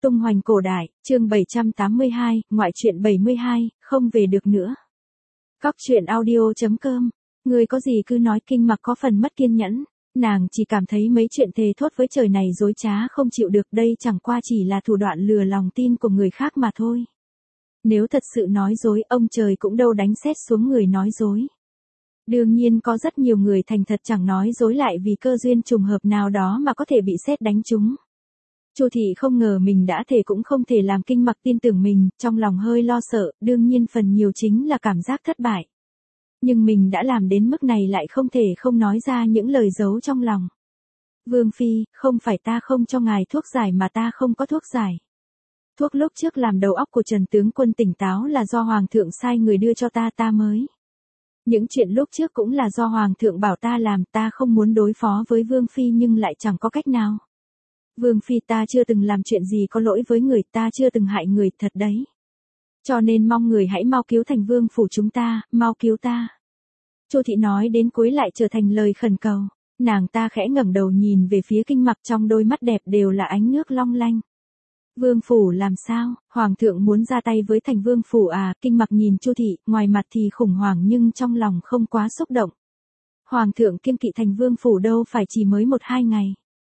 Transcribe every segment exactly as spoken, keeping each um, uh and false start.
Tung hoành cổ đại, chương bảy trăm tám mươi hai, ngoại truyện bảy mươi hai, không về được nữa. Cóc truyện audio.com, người có gì cứ nói. Kinh Mặc có phần mất kiên nhẫn, nàng chỉ cảm thấy mấy chuyện thề thốt với trời này dối trá không chịu được, đây chẳng qua chỉ là thủ đoạn lừa lòng tin của người khác mà thôi. Nếu thật sự nói dối, ông trời cũng đâu đánh sét xuống người nói dối. Đương nhiên có rất nhiều người thành thật chẳng nói dối lại vì cơ duyên trùng hợp nào đó mà có thể bị sét đánh trúng. Chu Thị không ngờ mình đã thề cũng không thể làm Kinh Mặc tin tưởng mình, trong lòng hơi lo sợ, đương nhiên phần nhiều chính là cảm giác thất bại. Nhưng mình đã làm đến mức này lại không thể không nói ra những lời giấu trong lòng. Vương Phi, không phải ta không cho ngài thuốc giải mà ta không có thuốc giải. Thuốc lúc trước làm đầu óc của Trần tướng quân tỉnh táo là do Hoàng thượng sai người đưa cho ta ta mới. Những chuyện lúc trước cũng là do Hoàng thượng bảo ta làm, ta không muốn đối phó với Vương Phi nhưng lại chẳng có cách nào. Vương Phi, ta chưa từng làm chuyện gì có lỗi với người, ta chưa từng hại người, thật đấy. Cho nên mong người hãy mau cứu Thành Vương phủ chúng ta, mau cứu ta. Chu Thị nói đến cuối lại trở thành lời khẩn cầu. Nàng ta khẽ ngẩng đầu nhìn về phía Kinh Mặc, trong đôi mắt đẹp đều là ánh nước long lanh. Vương phủ làm sao? Hoàng thượng muốn ra tay với Thành Vương phủ à? Kinh Mặc nhìn Chu Thị, ngoài mặt thì khủng hoảng nhưng trong lòng không quá xúc động. Hoàng thượng kiêng kỵ Thành Vương phủ đâu phải chỉ mới một hai ngày.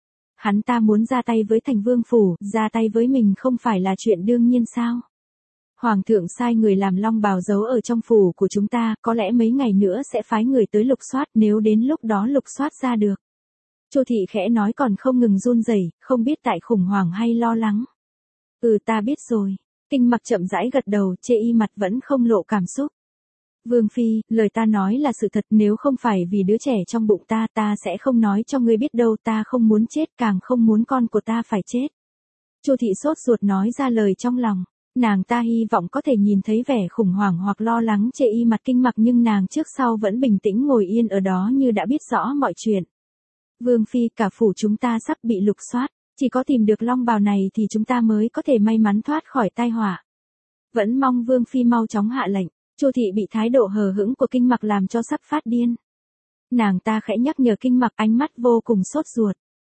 Hắn ta muốn ra tay với Thành Vương phủ, ra tay với mình không phải là chuyện đương nhiên sao? Hoàng thượng sai người làm long bào giấu ở trong phủ của chúng ta, có lẽ mấy ngày nữa sẽ phái người tới lục soát, nếu đến lúc đó lục soát ra được. Chu Thị khẽ nói còn không ngừng run rẩy, không biết tại khủng hoảng hay lo lắng. Ừ, ta biết rồi. Kinh Mặc chậm rãi gật đầu, chê y mặt vẫn không lộ cảm xúc. Vương Phi, lời ta nói là sự thật, nếu không phải vì đứa trẻ trong bụng ta, ta sẽ không nói cho ngươi biết đâu, ta không muốn chết, càng không muốn con của ta phải chết. Chu Thị sốt ruột nói ra lời trong lòng, nàng ta hy vọng có thể nhìn thấy vẻ khủng hoảng hoặc lo lắng chê y mặt Kinh Mặc nhưng nàng trước sau vẫn bình tĩnh ngồi yên ở đó như đã biết rõ mọi chuyện. Vương Phi, cả phủ chúng ta sắp bị lục soát, chỉ có tìm được long bào này thì chúng ta mới có thể may mắn thoát khỏi tai họa. Vẫn mong Vương Phi mau chóng hạ lệnh. Chu Thị bị thái độ hờ hững của Kinh Mặc làm cho sắp phát điên. Nàng ta khẽ nhắc nhở Kinh Mặc, ánh mắt vô cùng sốt ruột.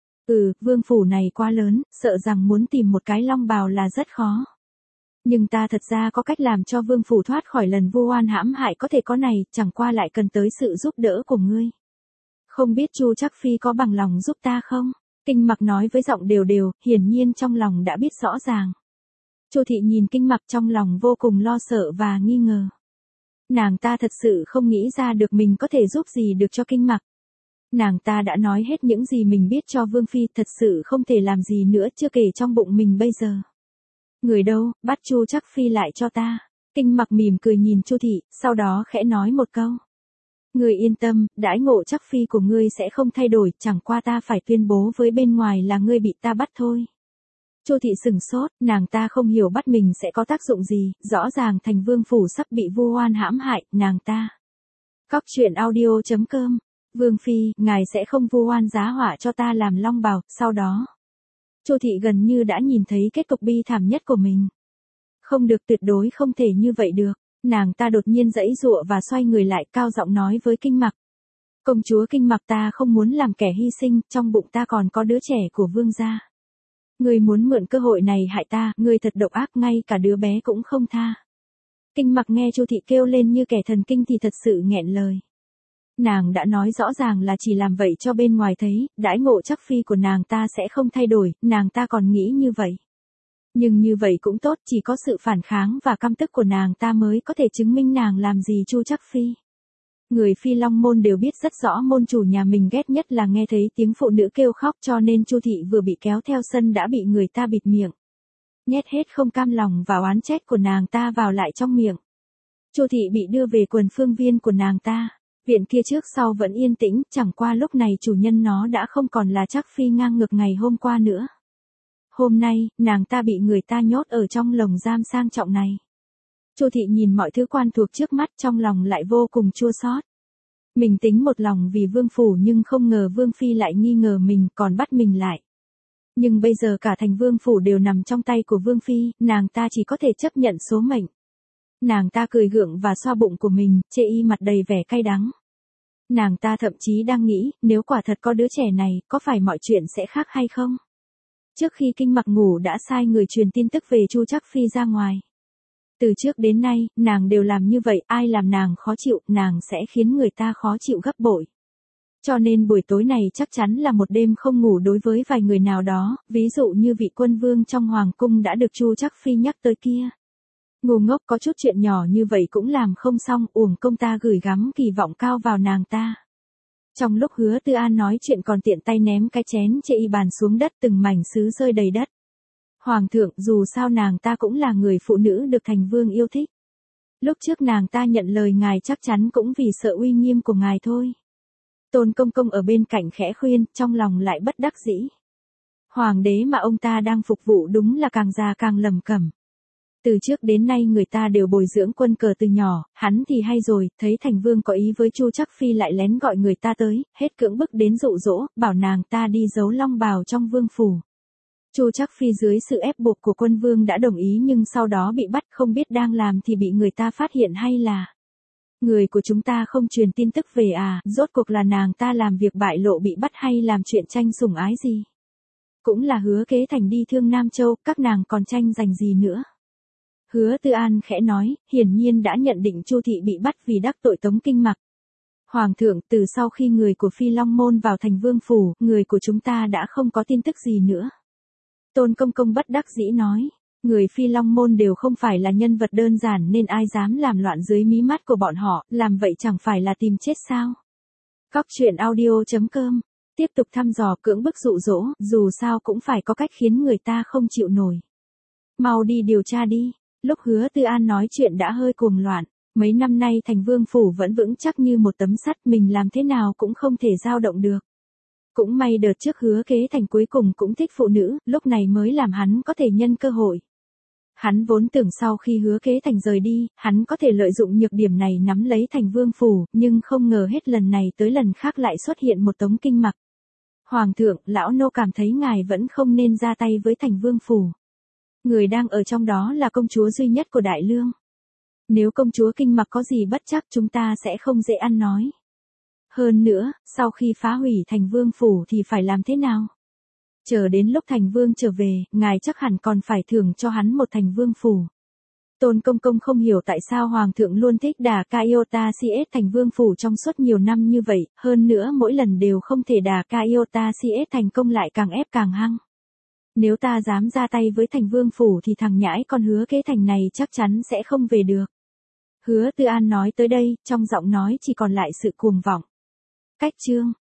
Ừ, vương phủ này quá lớn, sợ rằng muốn tìm một cái long bào là rất khó. Nhưng ta thật ra có cách làm cho vương phủ thoát khỏi lần vu oan hãm hại, có thể có này, chẳng qua lại cần tới sự giúp đỡ của ngươi. Không biết Chu Trắc Phi có bằng lòng giúp ta không? Kinh Mặc nói với giọng đều đều, hiển nhiên trong lòng đã biết rõ ràng. Chu Thị nhìn Kinh Mặc trong lòng vô cùng lo sợ và nghi ngờ. Nàng ta thật sự không nghĩ ra được mình có thể giúp gì được cho Kinh Mặc. Nàng ta đã nói hết những gì mình biết cho Vương Phi, thật sự không thể làm gì nữa, chưa kể trong bụng mình bây giờ. Người đâu, bắt Chu Trắc Phi lại cho ta. Kinh Mặc mỉm cười nhìn Chu Thị, sau đó khẽ nói một câu. Ngươi yên tâm, đãi ngộ Trắc Phi của ngươi sẽ không thay đổi, chẳng qua ta phải tuyên bố với bên ngoài là ngươi bị ta bắt thôi. Chu Thị sừng sốt, nàng ta không hiểu bắt mình sẽ có tác dụng gì, rõ ràng Thành Vương phủ sắp bị vu oan hãm hại, nàng ta. Cóc truyện audio.com, Vương Phi, ngài sẽ không vu oan giá họa cho ta làm long bào, sau đó. Chu Thị gần như đã nhìn thấy kết cục bi thảm nhất của mình. Không được, tuyệt đối không thể như vậy được, nàng ta đột nhiên giãy giụa và xoay người lại, cao giọng nói với Kinh Mặc. Công chúa Kinh Mặc, ta không muốn làm kẻ hy sinh, trong bụng ta còn có đứa trẻ của vương gia. Ngươi muốn mượn cơ hội này hại ta, ngươi thật độc ác, ngay cả đứa bé cũng không tha. Kinh Mặc nghe Chu Thị kêu lên như kẻ thần kinh thì thật sự nghẹn lời. Nàng đã nói rõ ràng là chỉ làm vậy cho bên ngoài thấy, đãi ngộ Trắc Phi của nàng ta sẽ không thay đổi, nàng ta còn nghĩ như vậy. Nhưng như vậy cũng tốt, chỉ có sự phản kháng và căm tức của nàng ta mới có thể chứng minh nàng làm gì Chu Trắc Phi. Người Phi Long môn đều biết rất rõ môn chủ nhà mình ghét nhất là nghe thấy tiếng phụ nữ kêu khóc, cho nên Chu Thị vừa bị kéo theo sân đã bị người ta bịt miệng. Nhét hết không cam lòng và oán trách của nàng ta vào lại trong miệng. Chu Thị bị đưa về quần phương viên của nàng ta. Viện kia trước sau vẫn yên tĩnh, chẳng qua lúc này chủ nhân nó đã không còn là Trắc Phi ngang ngược ngày hôm qua nữa. Hôm nay, nàng ta bị người ta nhốt ở trong lồng giam sang trọng này. Chu Thị nhìn mọi thứ quan thuộc trước mắt, trong lòng lại vô cùng chua xót. Mình tính một lòng vì vương phủ nhưng không ngờ Vương Phi lại nghi ngờ mình, còn bắt mình lại. Nhưng bây giờ cả Thành Vương phủ đều nằm trong tay của Vương Phi, nàng ta chỉ có thể chấp nhận số mệnh. Nàng ta cười gượng và xoa bụng của mình, chê y mặt đầy vẻ cay đắng. Nàng ta thậm chí đang nghĩ, nếu quả thật có đứa trẻ này, có phải mọi chuyện sẽ khác hay không? Trước khi Kinh Mặc ngủ đã sai người truyền tin tức về Chu Trác Phi ra ngoài. Từ trước đến nay, nàng đều làm như vậy, ai làm nàng khó chịu, nàng sẽ khiến người ta khó chịu gấp bội. Cho nên buổi tối này chắc chắn là một đêm không ngủ đối với vài người nào đó, ví dụ như vị quân vương trong hoàng cung đã được Chu Trác Phi nhắc tới kia. Ngu ngốc, có chút chuyện nhỏ như vậy cũng làm không xong, uổng công ta gửi gắm kỳ vọng cao vào nàng ta. Trong lúc Hứa Tư An nói chuyện còn tiện tay ném cái chén chê y bàn xuống đất, từng mảnh sứ rơi đầy đất. Hoàng thượng, dù sao nàng ta cũng là người phụ nữ được thành vương yêu thích. Lúc trước nàng ta nhận lời ngài chắc chắn cũng vì sợ uy nghiêm của ngài thôi. Tôn Công Công ở bên cạnh khẽ khuyên, trong lòng lại bất đắc dĩ. Hoàng đế mà ông ta đang phục vụ đúng là càng già càng lầm cẩm. Từ trước đến nay người ta đều bồi dưỡng quân cờ từ nhỏ, hắn thì hay rồi, thấy thành vương có ý với Chu Trác Phi lại lén gọi người ta tới, hết cưỡng bức đến dụ dỗ, bảo nàng ta đi giấu long bào trong vương phủ. Chu Trác Phi dưới sự ép buộc của quân vương đã đồng ý, nhưng sau đó bị bắt, không biết đang làm thì bị người ta phát hiện hay là người của chúng ta không truyền tin tức về à, rốt cuộc là nàng ta làm việc bại lộ bị bắt hay làm chuyện tranh sủng ái gì. Cũng là Hứa Kế Thành đi Thương Nam Châu, các nàng còn tranh giành gì nữa. Hứa Tư An khẽ nói, hiển nhiên đã nhận định Chu thị bị bắt vì đắc tội Tống Kinh Mặc. Hoàng thượng, từ sau khi người của Phi Long Môn vào thành vương phủ, người của chúng ta đã không có tin tức gì nữa. Tôn Công Công bất đắc dĩ nói, người Phi Long Môn đều không phải là nhân vật đơn giản nên ai dám làm loạn dưới mí mắt của bọn họ, làm vậy chẳng phải là tìm chết sao. Cóc truyện audio chấm com, tiếp tục thăm dò cưỡng bức dụ dỗ, dù sao cũng phải có cách khiến người ta không chịu nổi. Mau đi điều tra đi. Lúc Hứa Tư An nói chuyện đã hơi cuồng loạn, mấy năm nay thành vương phủ vẫn vững chắc như một tấm sắt, mình làm thế nào cũng không thể dao động được. Cũng may đợt trước Hứa Kế Thành cuối cùng cũng thích phụ nữ, lúc này mới làm hắn có thể nhân cơ hội. Hắn vốn tưởng sau khi Hứa Kế Thành rời đi, hắn có thể lợi dụng nhược điểm này nắm lấy thành vương phủ, nhưng không ngờ hết lần này tới lần khác lại xuất hiện một Tống Kinh Mặc. Hoàng thượng, lão nô cảm thấy ngài vẫn không nên ra tay với thành vương phủ. Người đang ở trong đó là công chúa duy nhất của Đại Lương. Nếu công chúa Kinh Mặc có gì bất chắc chúng ta sẽ không dễ ăn nói. Hơn nữa, sau khi phá hủy thành vương phủ thì phải làm thế nào? Chờ đến lúc thành vương trở về, ngài chắc hẳn còn phải thưởng cho hắn một thành vương phủ. Tôn Công Công không hiểu tại sao Hoàng thượng luôn thích đả Kaiota xê ét thành vương phủ trong suốt nhiều năm như vậy, hơn nữa mỗi lần đều không thể đả Kaiota xê ét thành công lại càng ép càng hăng. Nếu ta dám ra tay với thành vương phủ thì thằng nhãi con Hứa Kế Thành này chắc chắn sẽ không về được. Hứa Tư An nói tới đây, trong giọng nói chỉ còn lại sự cuồng vọng. Cách chương